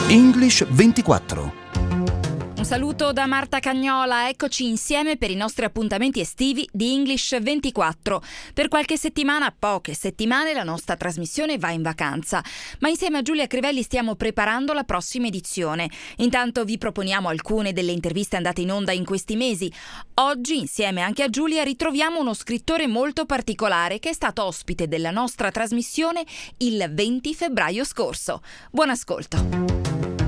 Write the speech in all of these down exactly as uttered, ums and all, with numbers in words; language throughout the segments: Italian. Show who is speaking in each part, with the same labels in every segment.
Speaker 1: English ventiquattro.
Speaker 2: Un saluto da Marta Cagnola, eccoci insieme per i nostri appuntamenti estivi di English ventiquattro. Per qualche settimana, poche settimane, la nostra trasmissione va in vacanza, ma insieme a Giulia Crivelli stiamo preparando la prossima edizione. Intanto vi proponiamo alcune delle interviste andate in onda in questi mesi. Oggi, insieme anche a Giulia, ritroviamo uno scrittore molto particolare che è stato ospite della nostra trasmissione il venti febbraio scorso. Buon ascolto!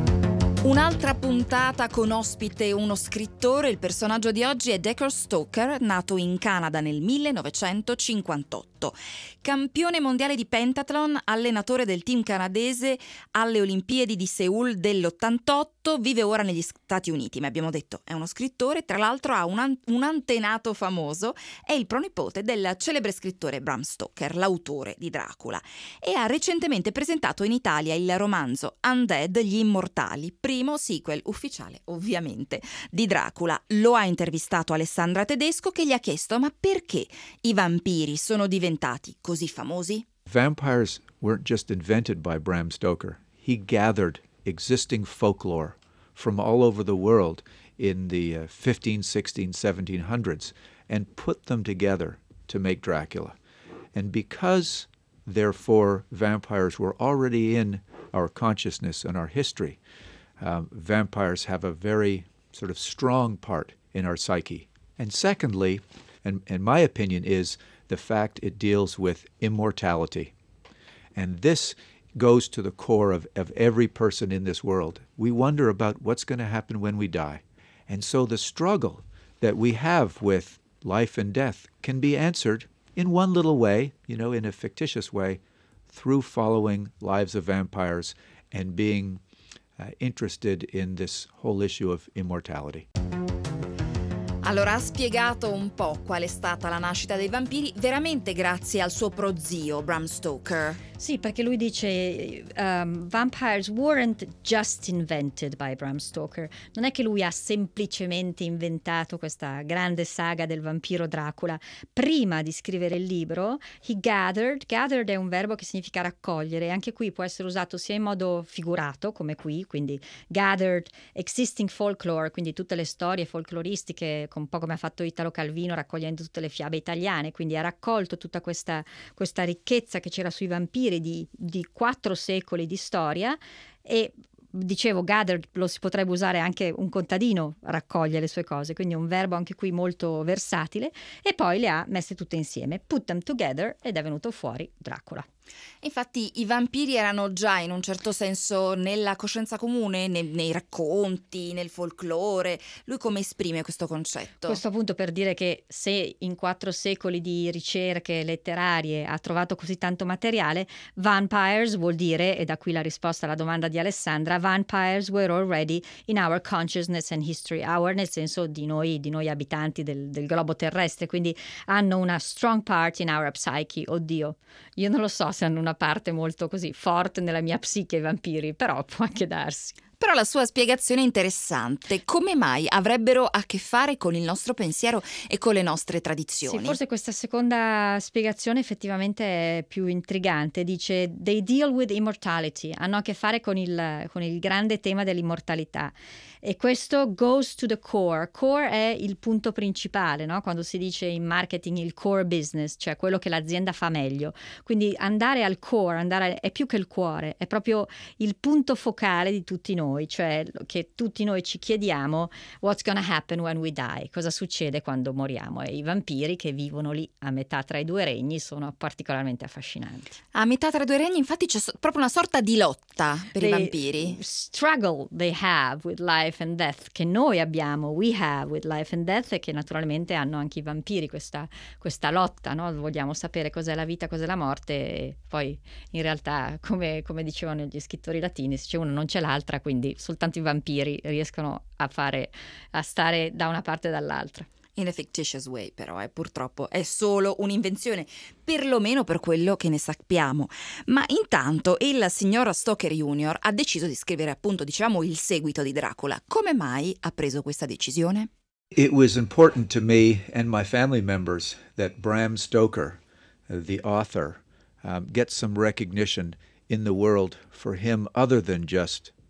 Speaker 2: Un'altra puntata con ospite uno scrittore. Il personaggio di oggi è Decker Stoker, nato in Canada nel millenovecentocinquantotto. Campione mondiale di pentathlon, allenatore del team canadese alle Olimpiadi di Seul dell'ottantotto, vive ora negli Stati Uniti, ma abbiamo detto è uno scrittore, tra l'altro ha un, an- un antenato famoso, è il pronipote del celebre scrittore Bram Stoker, l'autore di Dracula, e ha recentemente presentato in Italia il romanzo Undead, gli immortali, primo sequel ufficiale ovviamente di Dracula. Lo ha intervistato Alessandra Tedesco, che gli ha chiesto: ma perché i vampiri sono diventati così famosi?
Speaker 3: Vampires weren't just invented by Bram Stoker. He gathered existing folklore from all over the world in the uh, fifteen, sixteen, seventeen hundreds and put them together to make Dracula. And because, therefore, vampires were already in our consciousness and our history, Um, vampires have a very sort of strong part in our psyche. And secondly, and, and my opinion is the fact it deals with immortality. And this goes to the core of, of every person in this world. We wonder about what's going to happen when we die. And so the struggle that we have with life and death can be answered in one little way, you know, in a fictitious way, through following lives of vampires and being Uh, interested in this whole issue of immortality.
Speaker 2: Allora, ha spiegato un po' qual è stata la nascita dei vampiri, veramente grazie al suo prozio Bram Stoker.
Speaker 4: Sì, perché lui dice um, vampires weren't just invented by Bram Stoker. Non è che lui ha semplicemente inventato questa grande saga del vampiro Dracula. Prima di scrivere il libro, he gathered. Gathered è un verbo che significa raccogliere. Anche qui può essere usato sia in modo figurato, come qui, quindi gathered existing folklore, quindi tutte le storie folcloristiche, un po' come ha fatto Italo Calvino raccogliendo tutte le fiabe italiane, quindi ha raccolto tutta questa, questa ricchezza che c'era sui vampiri di, di quattro secoli di storia. E dicevo, gathered lo si potrebbe usare anche un contadino raccoglie le sue cose, quindi è un verbo anche qui molto versatile, e poi le ha messe tutte insieme, put them together, ed è venuto fuori Dracula.
Speaker 2: Infatti i vampiri erano già in un certo senso nella coscienza comune, nei, nei racconti, nel folklore. Lui come esprime questo concetto?
Speaker 4: Questo appunto per dire che se in quattro secoli di ricerche letterarie ha trovato così tanto materiale, vampires vuol dire, e da qui la risposta alla domanda di Alessandra, vampires were already in our consciousness and history. Our nel senso di noi, di noi abitanti del, del globo terrestre, quindi hanno una strong part in our psyche. Oddio, io non lo so se hanno una parte molto così forte nella mia psiche i vampiri, però può anche darsi.
Speaker 2: Però la sua spiegazione è interessante. Come mai avrebbero a che fare con il nostro pensiero e con le nostre tradizioni?
Speaker 4: Sì, forse questa seconda spiegazione effettivamente è più intrigante. Dice they deal with immortality, hanno a che fare con il, con il grande tema dell'immortalità. E questo goes to the core. Core è il punto principale, no? Quando si dice in marketing il core business, cioè quello che l'azienda fa meglio. Quindi andare al core, andare, è più che il cuore, è proprio il punto focale di tutti noi, cioè che tutti noi ci chiediamo what's gonna happen when we die, cosa succede quando moriamo, e i vampiri che vivono lì a metà tra i due regni sono particolarmente affascinanti.
Speaker 2: A metà tra i due regni infatti c'è so- proprio una sorta di lotta per
Speaker 4: The
Speaker 2: i vampiri.
Speaker 4: Struggle they have with life and death, che noi abbiamo, we have with life and death, e che naturalmente hanno anche i vampiri, questa, questa lotta, no? Vogliamo sapere cos'è la vita, cos'è la morte, e poi in realtà come, come dicevano gli scrittori latini, se c'è uno non c'è l'altra, quindi soltanto i vampiri riescono a fare, a stare da una parte e dall'altra.
Speaker 2: In a fictitious way, però, eh, purtroppo è solo un'invenzione, perlomeno per quello che ne sappiamo. Ma intanto il signor Stoker junior ha deciso di scrivere, appunto, diciamo, il seguito di Dracula. Come mai ha preso questa decisione?
Speaker 3: It was important to me and my family members that Bram Stoker, uh, the author, um, get some recognition in the world for him other than just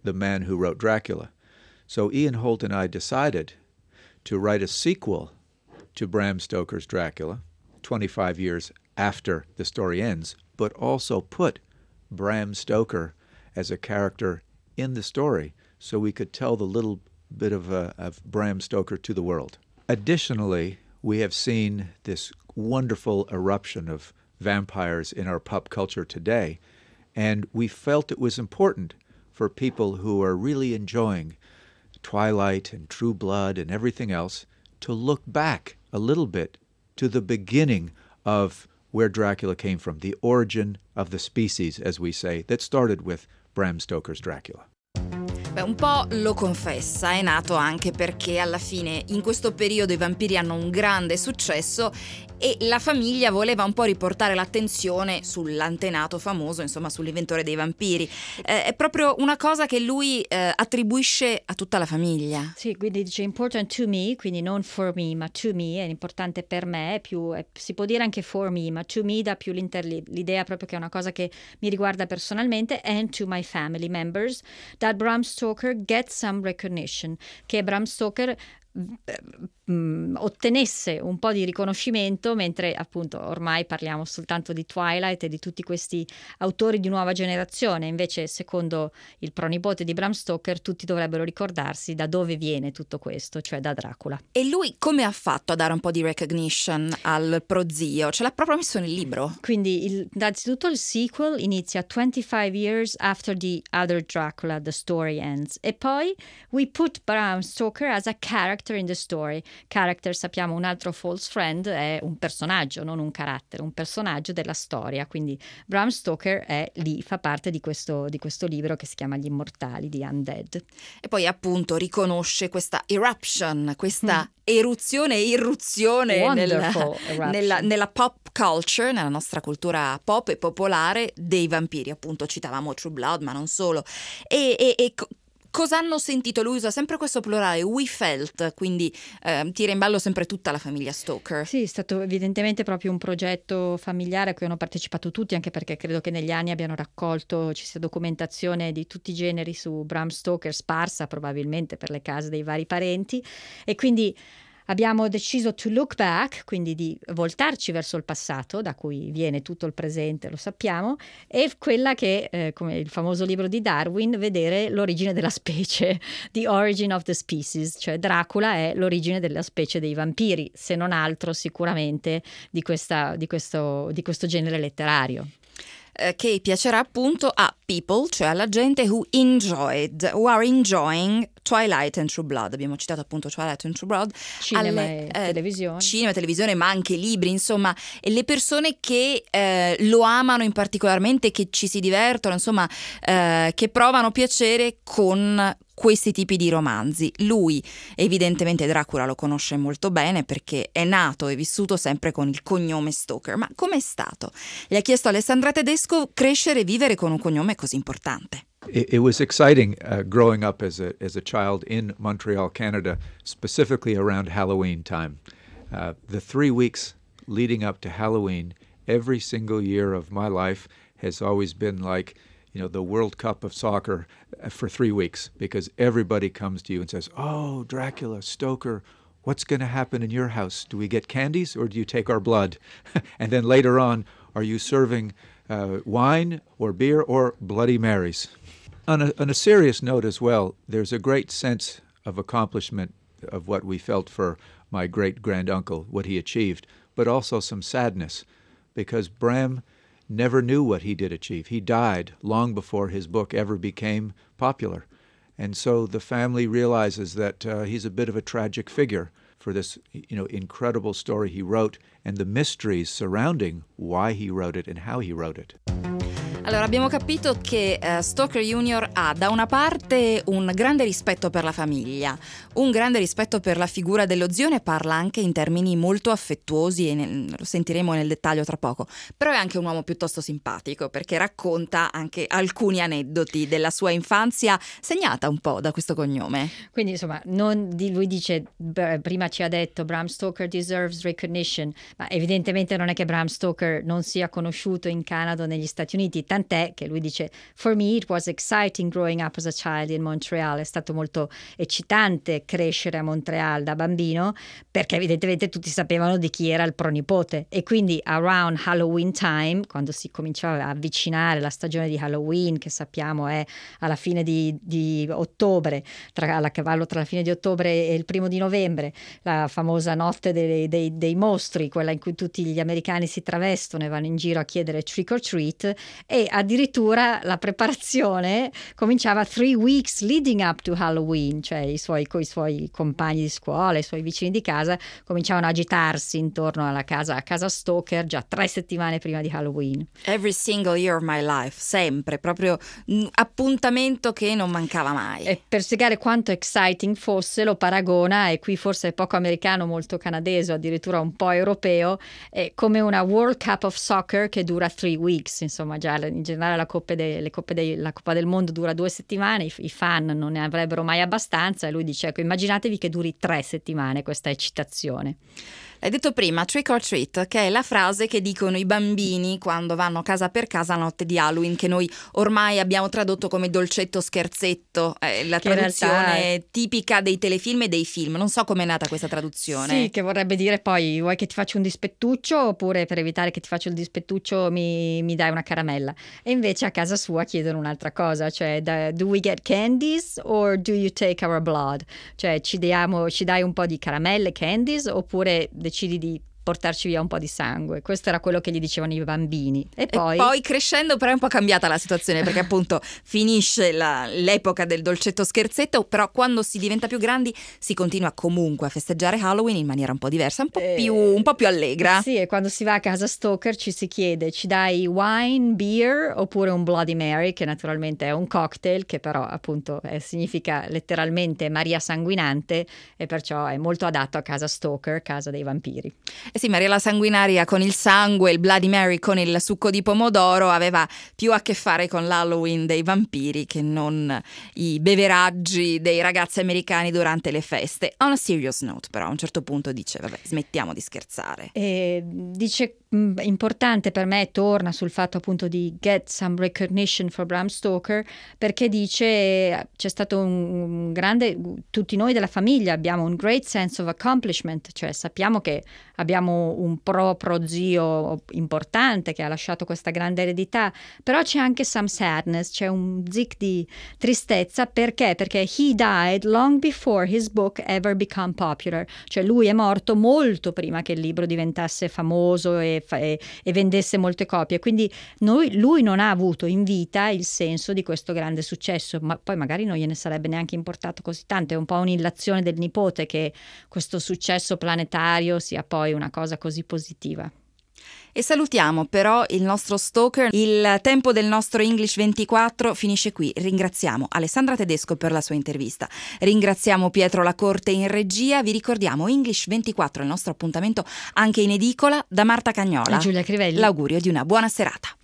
Speaker 3: the man who wrote Dracula. So Ian Holt and I decided to write a sequel to Bram Stoker's Dracula, twenty-five years after the story ends, but also put Bram Stoker as a character in the story so we could tell the little bit of, uh, of Bram Stoker to the world. Additionally, we have seen this wonderful eruption of vampires in our pop culture today, and we felt it was important for people who are really enjoying Twilight and True Blood and everything else to look back a little bit to the beginning of where Dracula came from, the origin of the species, as we say, that started with Bram Stoker's Dracula.
Speaker 2: Beh, un po' lo confessa, è nato anche perché alla fine in questo periodo i vampiri hanno un grande successo e la famiglia voleva un po' riportare l'attenzione sull'antenato famoso, insomma sull'inventore dei vampiri. Eh, è proprio una cosa che lui eh, attribuische a tutta la famiglia.
Speaker 4: Sì, quindi dice important to me, quindi non for me, ma to me, è importante per me, è più, è, si può dire anche for me, ma to me dà più l'idea proprio che è una cosa che mi riguarda personalmente, and to my family members, that Bram Stoker gets some recognition, che Bram Stoker mh, ottenesse un po' di riconoscimento, mentre appunto ormai parliamo soltanto di Twilight e di tutti questi autori di nuova generazione. Invece, secondo il pronipote di Bram Stoker, tutti dovrebbero ricordarsi da dove viene tutto questo, cioè da Dracula.
Speaker 2: E lui come ha fatto a dare un po' di recognition al prozio? Ce l'ha proprio messo nel libro?
Speaker 4: Quindi il, innanzitutto il sequel inizia twenty-five years after the other Dracula, the story ends, e poi we put Bram Stoker as a character in the story. Character, sappiamo, un altro false friend è un personaggio, non un carattere, un personaggio della storia, quindi Bram Stoker è lì, fa parte di questo, di questo libro che si chiama Gli Immortali di Undead.
Speaker 2: E poi appunto riconosce questa eruption, questa mm. eruzione e irruzione nella, nella, nella pop culture, nella nostra cultura pop e popolare dei vampiri. Appunto citavamo True Blood, ma non solo. E, e, e cosa hanno sentito? Lui usa sempre questo plurale, we felt, quindi eh, tira in ballo sempre tutta la famiglia Stoker.
Speaker 4: Sì, è stato evidentemente proprio un progetto familiare a cui hanno partecipato tutti, anche perché credo che negli anni abbiano raccolto, ci sia documentazione di tutti i generi su Bram Stoker, sparsa probabilmente per le case dei vari parenti, e quindi abbiamo deciso to look back, quindi di voltarci verso il passato, da cui viene tutto il presente, lo sappiamo, e quella che, eh, come il famoso libro di Darwin, vedere l'origine della specie, the origin of the species, cioè Dracula è l'origine della specie dei vampiri, se non altro sicuramente di, questa, di, questo, di questo genere letterario.
Speaker 2: Che piacerà appunto a people, cioè alla gente who enjoyed, who are enjoying Twilight and True Blood. Abbiamo citato appunto Twilight and True Blood.
Speaker 4: Cinema
Speaker 2: alle,
Speaker 4: e
Speaker 2: eh,
Speaker 4: televisione.
Speaker 2: Cinema e televisione, ma anche libri, insomma, e le persone che eh, lo amano in particolarmente, che ci si divertono, insomma, eh, che provano piacere con questi tipi di romanzi. Lui evidentemente Dracula lo conosce molto bene perché è nato e vissuto sempre con il cognome Stoker. Ma com'è stato? Gli ha chiesto Alessandra Tedesco crescere e vivere con un cognome così importante.
Speaker 3: It, it was exciting uh, growing up as a as a child in Montreal, Canada, specifically around Halloween time. Uh, the three weeks leading up to Halloween, every single year of my life has always been like, you know, the World Cup of soccer for three weeks, because everybody comes to you and says, "Oh, Dracula, Stoker, what's going to happen in your house? Do we get candies or do you take our blood?" And then later on, are you serving uh, wine or beer or Bloody Marys? On a, on a serious note as well, there's a great sense of accomplishment of what we felt for my great-granduncle, what he achieved, but also some sadness, because Bram never knew what he did achieve. He died long before his book ever became popular. And so the family realizes that uh, he's a bit of a tragic figure for this, you know, incredible story he wrote and the mysteries surrounding why he wrote it and how he wrote it.
Speaker 2: Allora, abbiamo capito che uh, Stoker Junior ha da una parte un grande rispetto per la famiglia, un grande rispetto per la figura dello zio, ne parla anche in termini molto affettuosi e ne, lo sentiremo nel dettaglio tra poco, però è anche un uomo piuttosto simpatico perché racconta anche alcuni aneddoti della sua infanzia segnata un po' da questo cognome.
Speaker 4: Quindi insomma, non di, lui dice, beh, prima ci ha detto Bram Stoker deserves recognition, ma evidentemente non è che Bram Stoker non sia conosciuto in Canada o negli Stati Uniti, tant'è che lui dice for me it was exciting growing up as a child in Montreal, è stato molto eccitante crescere a Montreal da bambino perché evidentemente tutti sapevano di chi era il pronipote e quindi around Halloween time, quando si cominciava a avvicinare la stagione di Halloween, che sappiamo è alla fine di, di ottobre, tra, alla cavallo tra la fine di ottobre e il primo di novembre, la famosa notte dei, dei, dei mostri, quella in cui tutti gli americani si travestono e vanno in giro a chiedere trick or treat, e addirittura la preparazione cominciava three weeks leading up to Halloween, cioè i suoi, i suoi compagni di scuola, i suoi vicini di casa cominciavano a agitarsi intorno alla casa, a casa Stoker già tre settimane prima di Halloween.
Speaker 2: Every single year of my life, sempre, proprio un appuntamento che non mancava mai.
Speaker 4: E per spiegare quanto exciting fosse lo paragona, e qui forse è poco americano, molto canadese, addirittura un po' europeo, è come una World Cup of Soccer che dura three weeks, insomma già in generale la Coppa, de, le Coppe de, la Coppa del Mondo dura due settimane, i, i fan non ne avrebbero mai abbastanza, e lui dice ecco, immaginatevi che duri tre settimane questa eccitazione.
Speaker 2: L'hai detto prima, trick or treat, che è la frase che dicono i bambini quando vanno casa per casa a notte di Halloween, che noi ormai abbiamo tradotto come dolcetto scherzetto, eh, la
Speaker 4: che
Speaker 2: traduzione
Speaker 4: realtà...
Speaker 2: tipica dei telefilm e dei film. Non so com'è nata questa traduzione.
Speaker 4: Sì, che vorrebbe dire poi vuoi che ti faccia un dispettuccio, oppure per evitare che ti faccia il dispettuccio mi, mi dai una caramella. E invece a casa sua chiedono un'altra cosa, cioè da, do we get candies or do you take our blood? Cioè ci, diamo, ci dai un po' di caramelle, candies, oppure decidi di portarci via un po' di sangue. Questo era quello che gli dicevano i bambini. E poi,
Speaker 2: e poi crescendo però è un po' cambiata la situazione, perché appunto finisce la, l'epoca del dolcetto scherzetto, però quando si diventa più grandi si continua comunque a festeggiare Halloween in maniera un po' diversa, un po'
Speaker 4: eh,
Speaker 2: più, un po' più allegra.
Speaker 4: Sì, e quando si va a casa Stoker ci si chiede ci dai wine, beer oppure un Bloody Mary, che naturalmente è un cocktail che però appunto eh, significa letteralmente Maria sanguinante, e perciò è molto adatto a casa Stoker, casa dei vampiri.
Speaker 2: Eh sì, Maria la sanguinaria con il sangue, il Bloody Mary con il succo di pomodoro aveva più a che fare con l'Halloween dei vampiri che non i beveraggi dei ragazzi americani durante le feste. On a serious note, però a un certo punto dice vabbè, smettiamo di scherzare.
Speaker 4: E dice mh, importante per me, torna sul fatto appunto di get some recognition for Bram Stoker, perché dice c'è stato un, un grande, tutti noi della famiglia abbiamo un great sense of accomplishment, cioè sappiamo che abbiamo un proprio zio importante che ha lasciato questa grande eredità, però c'è anche some sadness, c'è un zic di tristezza. Perché? Perché he died long before his book ever become popular, cioè lui è morto molto prima che il libro diventasse famoso e, e, e vendesse molte copie, quindi noi, lui non ha avuto in vita il senso di questo grande successo, ma poi magari non gliene sarebbe neanche importato così tanto. È un po' un'illazione del nipote che questo successo planetario sia poi una cosa così positiva.
Speaker 2: E salutiamo però il nostro Stoker. Il tempo del nostro English ventiquattro finisce qui. Ringraziamo Alessandra Tedesco per la sua intervista, ringraziamo Pietro Lacorte in regia. Vi ricordiamo English ventiquattro, il nostro appuntamento anche in edicola, da Marta Cagnola
Speaker 4: e Giulia Crivelli.
Speaker 2: L'augurio di una buona serata.